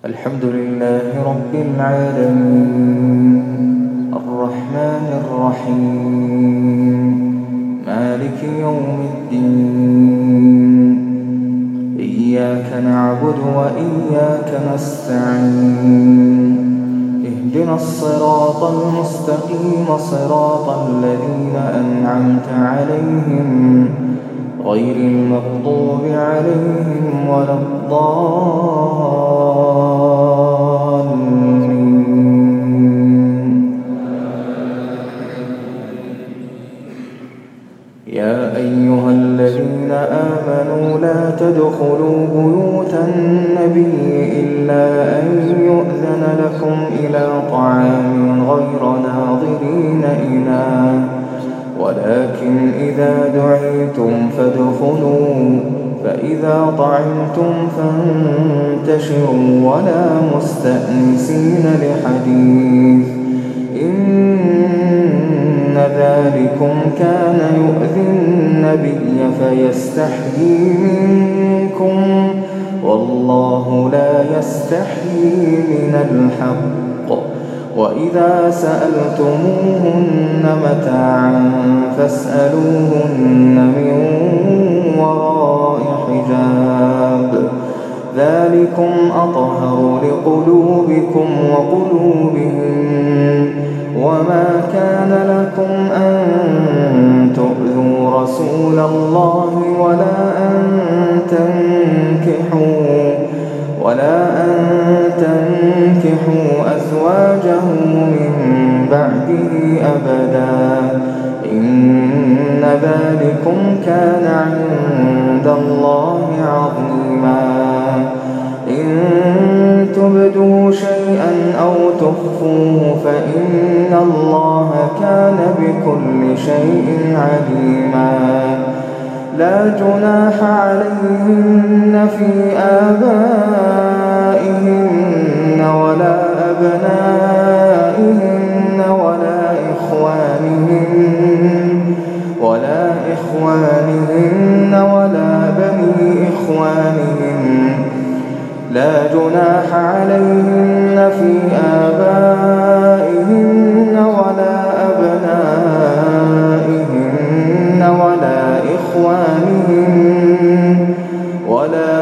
الحمد لله رب العالمين الرحمن الرحيم مالك يوم الدين إياك نعبد وإياك نستعين اهدنا الصراط المستقيم صراط الذين أنعمت عليهم غير المغضوب عليهم ولا الضالين. يا أيها الذين آمنوا لا تدخلوا بيوت النبي إلا أن يؤذن لكم إلى طعام غير ناظرين إناه ولكن إذا دعيتم فادخلوا فإذا طعمتم فانتشروا ولا مستأنسين لحديث إن ذلكم كان يؤذي النبي فيستحيي منكم والله لا يستحيي من الحق وإذا سألتموهن متاعا فاسألوهن من وراء حجاب ذلكم أطهر لقلوبكم وقلوبهم وما كان لكم أن تؤذوا رسول الله ولا أن تنكحوا أزواجه من بعده أبدا إن ذلكم كان عند الله عظيما إن تبدوا شيئا أو تخفوه فإن الله كان بكل شيء عليما لا جناح عليهن في آبائهن ولا أبنائهن ولا إخوانهن ولا بني إخوانهن لا جناح عليهن في آبائهن ولا أبنائهن ولا إخوانهن ولا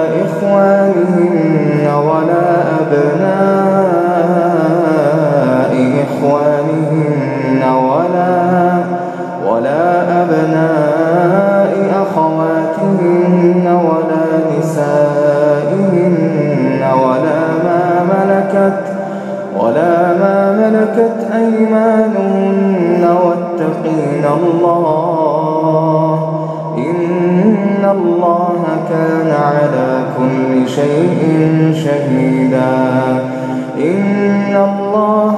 أبناء إخوانهن ولا أبناء أخواتهن ولا نسائهن ولا ما ملكت أيمانهن واتقين الله إن الله كان على كل شيء شهيدا إن الله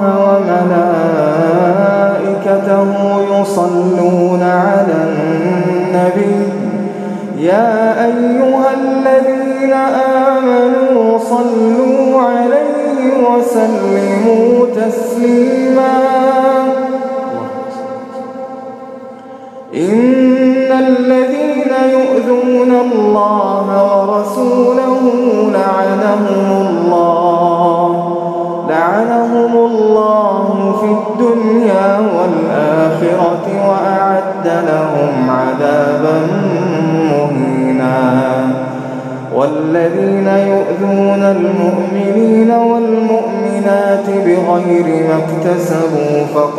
وملائكته يصلون على النبي يا أيها الذين آمنوا صلوا عليه وسلموا تسليما إن الذين يؤذون الله ورسوله لعنهم الله في الدنيا والآخرة وأعد لهم عذابا مهينا والذين يؤذون المؤمنين والمؤمنات بغير ما اكتسبوا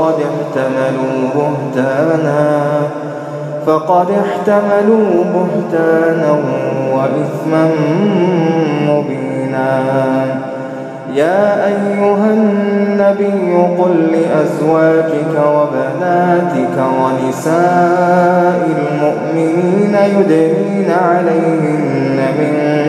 فقد احتملوا بهتانا وإثما مبينا يا أيها النبي قل لأزواجك وبناتك ونساء المؤمنين يدنين عليهن من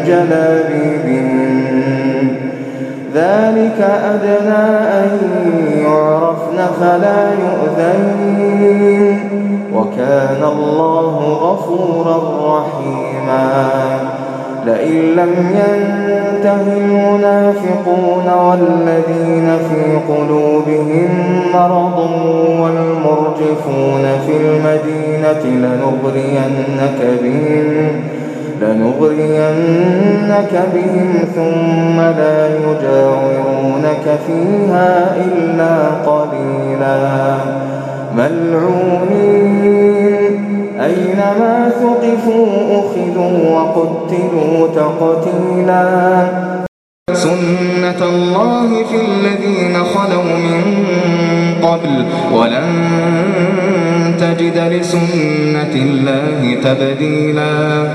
جلابيبهن ذلك أدنى أن يعرفن فلا يؤذين وكان الله غفورا رحيما لئن لم ينته المنافقون والذين في قلوبهم مرض والمرجفون في المدينة لنغرينك بهم ثم لا يجاورونك فيها إلا قليلا ملعونين أينما ثقفوا أخذوا وقتلوا تقتيلا سنة الله في الذين خلوا من قبل ولن تجد لسنة الله تبديلا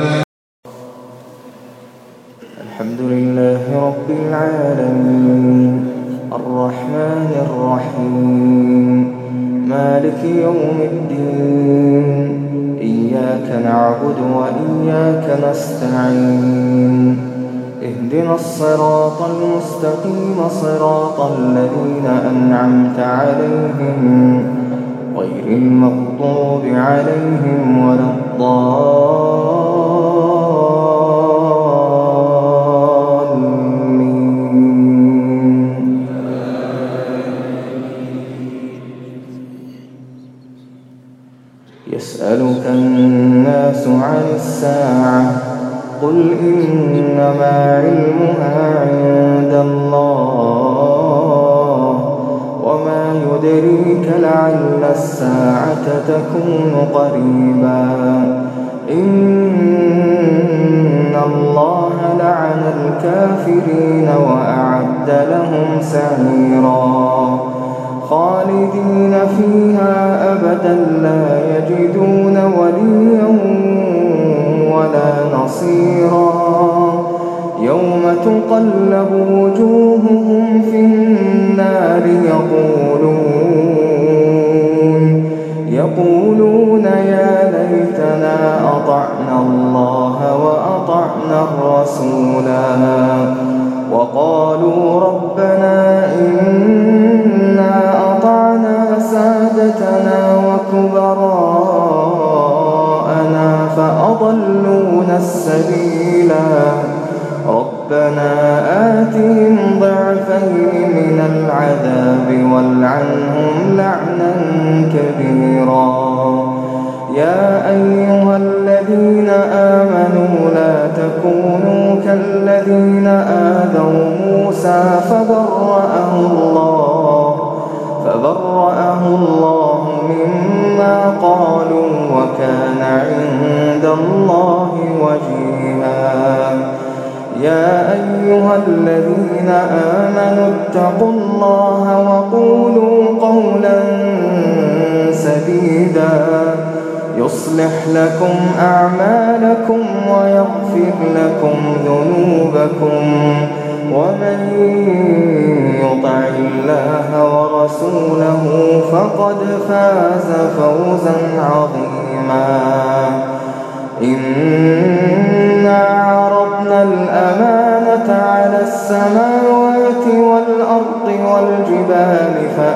الحمد لله رب العالمين الرحمن الرحيم مالك يوم الدين إياك نعبد وإياك نستعين اهدنا الصراط المستقيم صراط الذين أنعمت عليهم غير المغضوب عليهم ولا الضالين يسألك الناس عن الساعة قل إنما علمها عند الله وما يدريك لعل الساعة تكون قريبا إن الله لعن الكافرين وأعد لهم سعيرا خالدين فيها أبدا لا يجدون وليا ولا نصيرا يوم تقلب وجوههم في النار يقولون يا ليتنا أطعنا الله وأطعنا الرسولا وقالوا ربنا إنا أطعنا سادتنا وكبراءنا فأضلونا السبيلا ربنا آتهم ضعفين من العذاب والعنهم لعنا كبيرا يا أيها الذين آمنوا لا تكونوا كالذين آذوا موسى فبرأه الله مما قالوا وكان عند الله وجيها يا أيها الذين آمنوا اتقوا الله وقولوا قولا سديدا يصلح لكم أعمالكم ويغفر لكم ذنوبكم ومن يطع الله ورسوله فقد فاز فوزا عظيما إنا عرضنا الأمانة على السماوات والأرض والجبال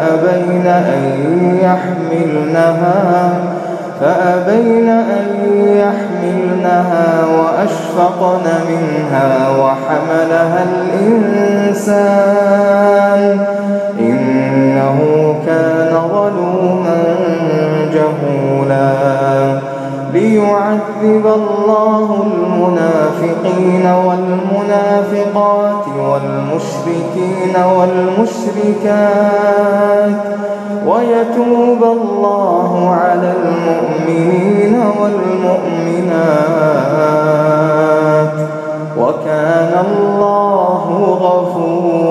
فأبين أن يحملنها وأشفقن منها وحملها الإنسان إنه كان ظلوما جهولا ليعذب الله المنافقين والمنافقات والمشركين والمشركات ويتوب الله على المؤمنين والمؤمنات وكان الله غفورا